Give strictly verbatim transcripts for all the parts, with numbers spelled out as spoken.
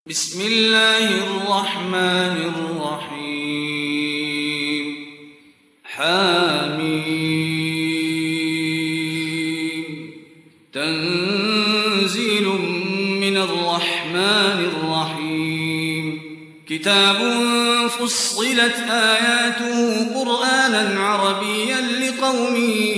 بسم الله الرحمن الرحيم حميم تنزيل من الرحمن الرحيم كتاب فصلت آياته قرآنا عربيا لقوم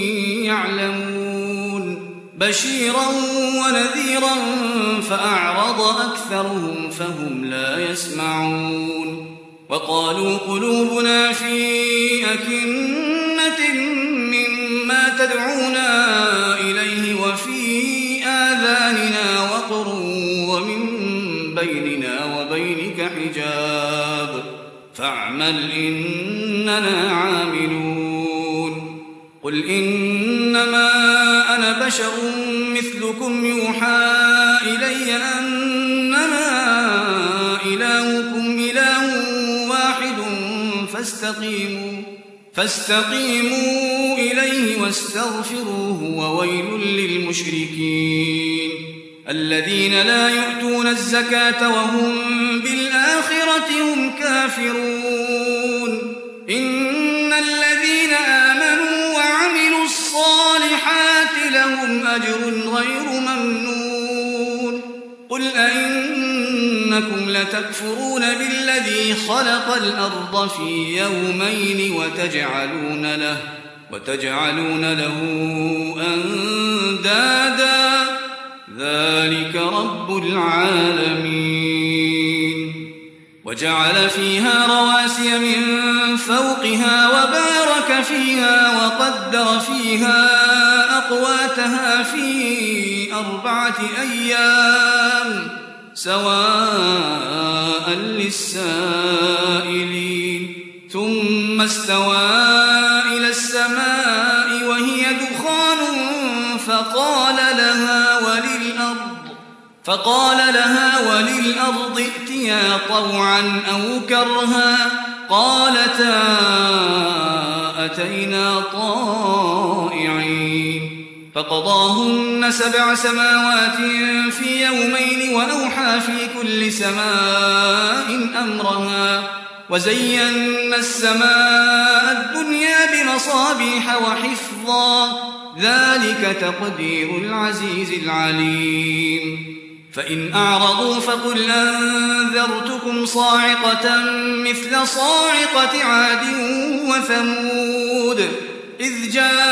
يعلمون بشيرا ونذيرا فأعرض أكثرهم فهم لا يسمعون وقالوا قلوبنا في أكنة مما تدعونا إليه وفي آذاننا وقر ومن بيننا وبينك حجاب فاعمل إننا عاملون قل إنما أنا بشر مثلكم يوحى إلي أنما إلهكم إله واحد فاستقيموا فاستقيموا إليه واستغفروه وويل للمشركين الذين لا يؤتون الزكاة وهم بالآخرة هم كافرون إن الذين آمنوا وعملوا الصالحات لهم أجر غير ممنون قل أئنكم لتكفرون بالذي خلق الأرض في يومين وتجعلون له وتجعلون له أندادا ذلك رب العالمين وجعل فيها رواسي من فوقها وبارك فيها وقدر فيها أقواتها في أربعة أيام سواء للسائلين ثم استوى إلى السماء وهي دخان فقال لها وللأرض فقال لها وللأرض ائتيا طوعا أو كرها قالتا أتينا طائعين فقضاهن سبع سماوات في يومين وأوحى في كل سماء أمرها وزينا السماء الدنيا بمصابيح وحفظا ذلك تقدير العزيز العليم فإن أعرضوا فقل أنذرتكم صاعقة مثل صاعقة عاد وثمود إذ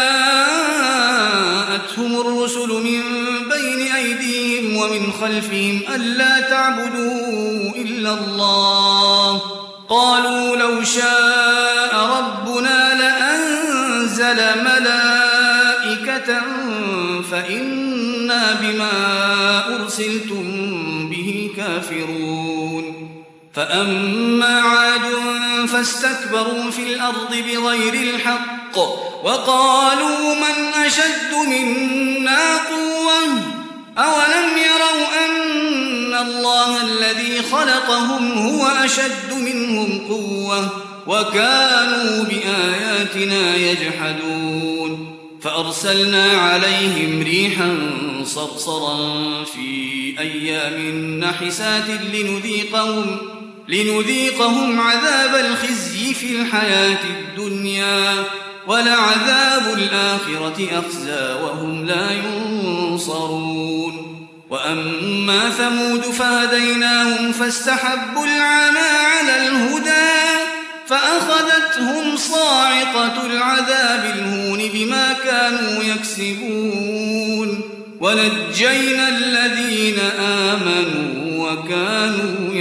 جاءتهم الرسل من بين أيديهم ومن خلفهم ألا تعبدوا إلا الله قالوا لو شاء ربنا لأنزل ملائكة فإنا بما أرسلتم به كافرون فأما عاد فاستكبروا في الأرض بغير الحق وقالوا من أشد منا قوة أولم يروا أن الله الذي خلقهم هو أشد منهم قوة وكانوا بآياتنا يجحدون فأرسلنا عليهم ريحا صرصرا في أيام نحسات لنذيقهم, لنذيقهم عذاب الخزي في الحياة الدنيا ولعذاب الآخرة أخزى وهم لا ينصرون وأما ثمود فهديناهم فاستحبوا العمى على الهدى فأخذتهم صاعقة العذاب الهون بما كانوا يكسبون ونجينا الذين آمنوا وكانوا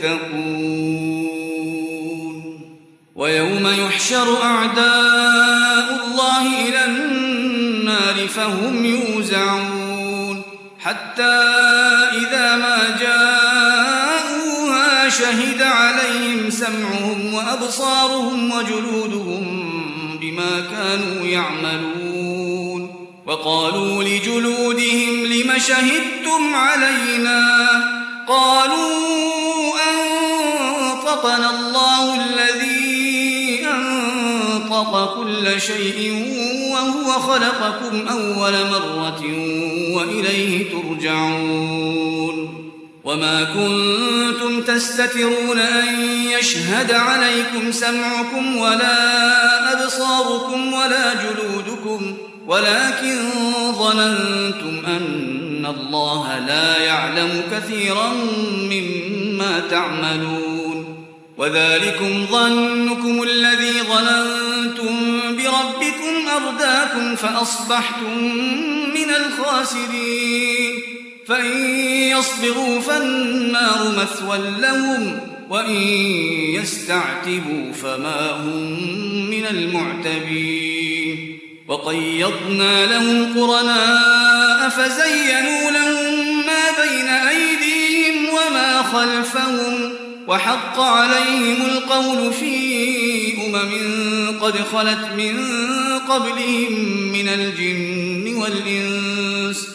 يتقون ويوم يحشر أعداء الله إلى النار فهم يوزعون حتى إذا ما جاءوها شهد عليهم سمعهم وأبصارهم وجلودهم بما كانوا يعملون وقالوا لجلودهم لم شهدتم علينا قالوا أنطقنا الله الذي أنطق كل شيء وهو خلقكم أول مرة وإليه ترجعون وما كنتم تستترون أن يشهد عليكم سمعكم ولا أبصاركم ولا جلودكم ولكن ظننتم أن الله لا يعلم كثيرا مما تعملون وذلكم ظنكم الذي ظننتم بربكم أرداكم فأصبحتم من الخاسرين فإن يصبروا فالنار مثوى لهم وإن يستعتبوا فما هم من المعتبين وقيضنا لهم قرناء فزينوا لهم ما بين أيديهم وما خلفهم وحق عليهم القول في أمم قد خلت من قبلهم من الجن والإنس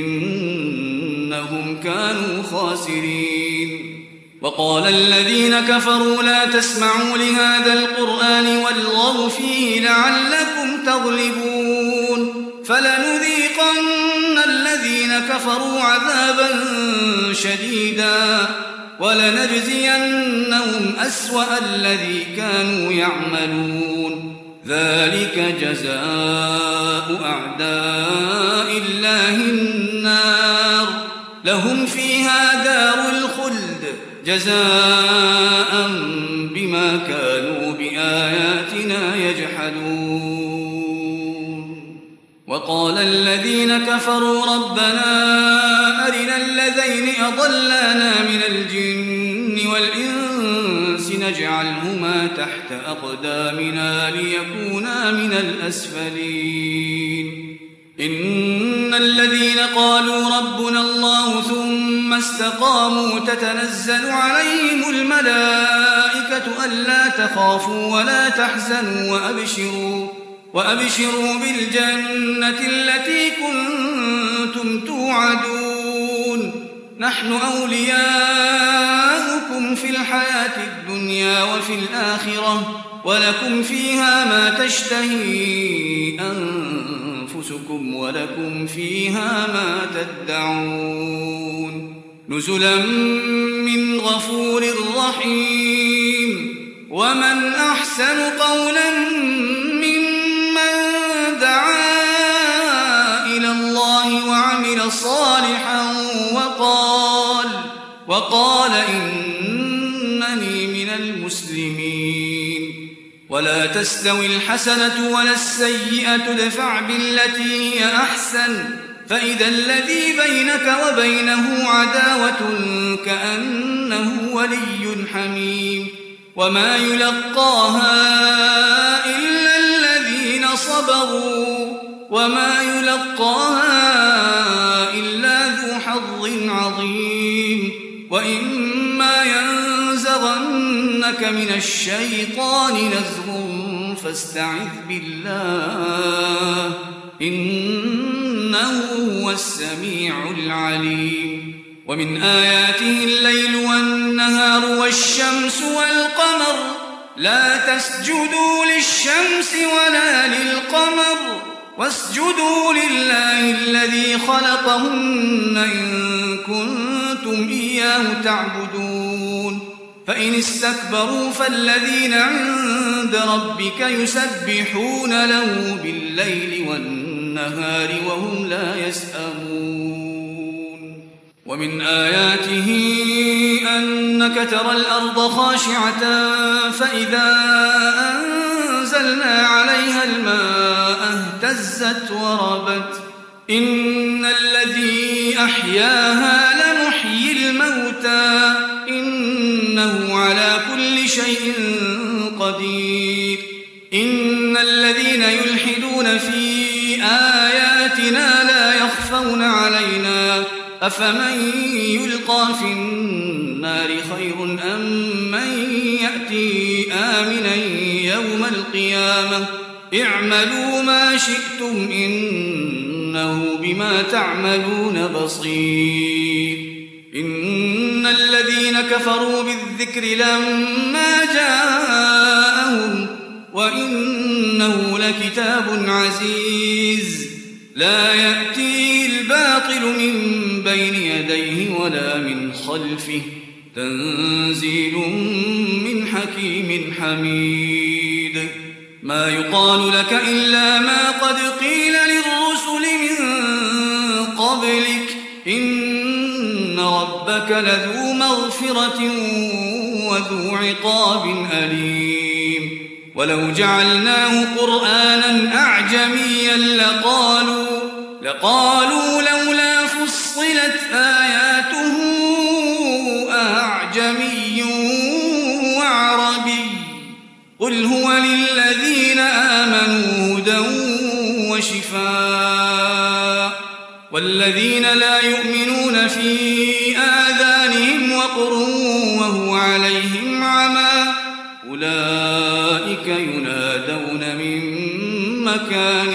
إنهم كانوا خاسرين وقال الذين كفروا لا تسمعوا لهذا القرآن والغوا فيه لعلكم تغلبون فلنذيقن الذين كفروا عذابا شديدا ولنجزينهم أسوأ الذي كانوا يعملون ذلك جزاء أعداء الله النار لهم فيها دار الخلد جزاء بما كانوا بآياتنا يجحدون وقال الذين كفروا ربنا أرنا الذين أضلانا من الجن والإنس نجعلهما تحت أقدامنا ليكونا من الأسفلين إن الذين قالوا ربنا الله ثم استقاموا تتنزل عليهم الملائكة ألا تخافوا ولا تحزنوا وأبشروا وأبشروا بالجنة التي كنتم توعدون نحن أولياؤكم في الحياة الدنيا وفي الآخرة ولكم فيها ما تشتهي أنفسكم ولكم فيها ما تدعون نزلا من غفور رحيم ومن أحسن قولا ممن دعا إلى الله وعمل صالحا وقال وقال إنني من المسلمين ولا تستوي الحسنة ولا السيئة ادفع بالتي هي أحسن فإذا الذي بينك وبينه عداوة كأنه ولي حميم وما يلقاها إلا الذين صبروا وما يلقاها إلا ذو حظ عظيم وإما ينزغنك من الشيطان نزغ فاستعذ بالله إنه هو السميع العليم ومن آياته الليل والنهار والشمس والقمر لا تسجدوا للشمس ولا للقمر واسجدوا لله الذي خلقهن إن كنتم إياه تعبدون فإن استكبروا فالذين عند ربك يسبحون له بالليل والنهار وهم لا يسأمون ومن آياته أنك ترى الأرض خاشعة فإذا أنزلنا عليها الماء اهتزت وربت إن الذي أحياها لمحيي الموتى إنه على كل شيء قدير إن الذين يلحدون في آياتنا لا يخفون علينا أفمن يلقى في النار خير أم من يأتي آمنا يوم القيامة اعملوا ما شئتم إنه بما تعملون بصير إن الذين كفروا بالذكر لما جاءهم وإنه لكتاب عزيز لا يأتيه الباطل من بين يديه ولا من خلفه تنزيل من حكيم حميد ما يقال لك إلا ما قد قيل للرسل من قبلك إن ربك لذو مغفرة وذو عقاب أليم ولو جعلناه قرآنا أعجميا لقالوا لقالوا لولا فصلت آياته أعجمي وعربي قل هو للذين آمنوا هدى وشفاء والذين لا يؤمنون في آذانهم وقر وهو عليهم عمى أولئك ينادون من مكان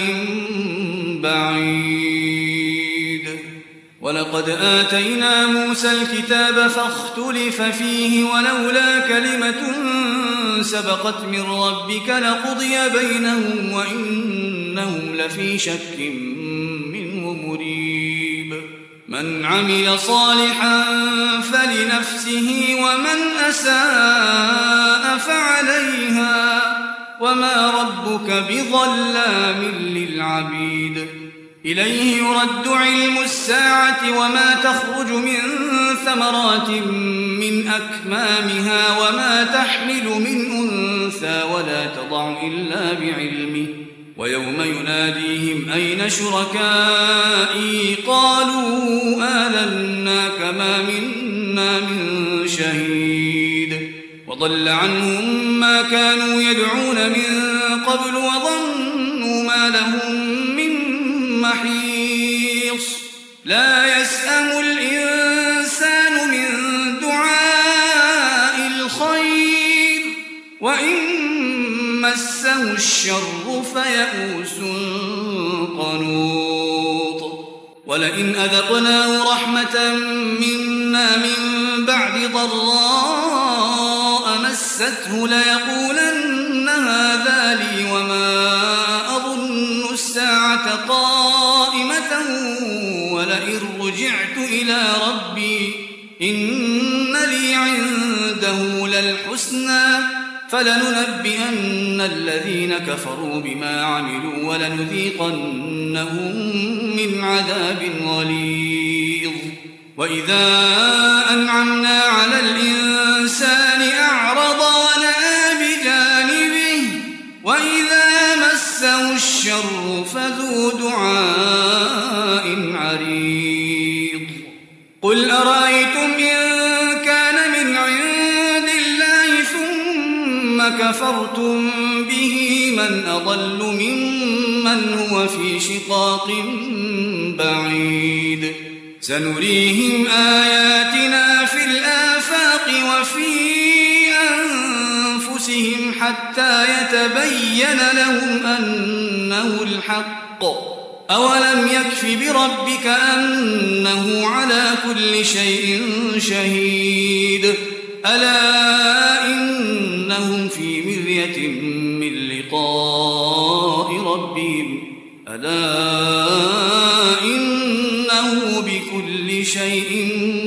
بعيد ولقد آتينا موسى الكتاب فاختلف فيه ولولا كلمة سبقت من ربك لقضي بينهم وإنهم لفي شك منه مريب من عمل صالحا فلنفسه ومن أساء فعليها وما ربك بظلام للعبيد إليه يرد علم الساعة وما تخرج من ثمرات من أكمامها وما تحمل من أنثى ولا تضع إلا بعلمه ويوم يناديهم أين شركائي قالوا آذنا كما منا من شهيد وضل عنهم ما كانوا يدعون من قبل وظنوا ما لهم من محيص لا يسأم الإنسان من دعاء الخير وإن مسه الشر فيئوس قنوط ولئن أذقناه رحمة منا من بعد ضراء مسته ليقولن هذا لي وما أظن الساعة قائمة ولئن رجعت إلى ربي إن لي عنده للحسنى فلننبئن الذين كفروا بما عملوا ولنذيقنهم من عذاب غليظ وإذا أنعمنا على الإنسان أعرض ونأى بجانبه وإذا مسه الشر فذو دعاء عريض قل أرأيتم إن كان من عند الله ثم كفرتم به من أضل ممن هو في شقاق بعيد سنريهم آياتنا في الآفاق وفي أنفسهم حتى يتبين لهم أنه الحق أولم يكف بربك أنه على كل شيء شهيد ألا إنهم في مرية من لقاء ربهم ألا إنه بكل شيء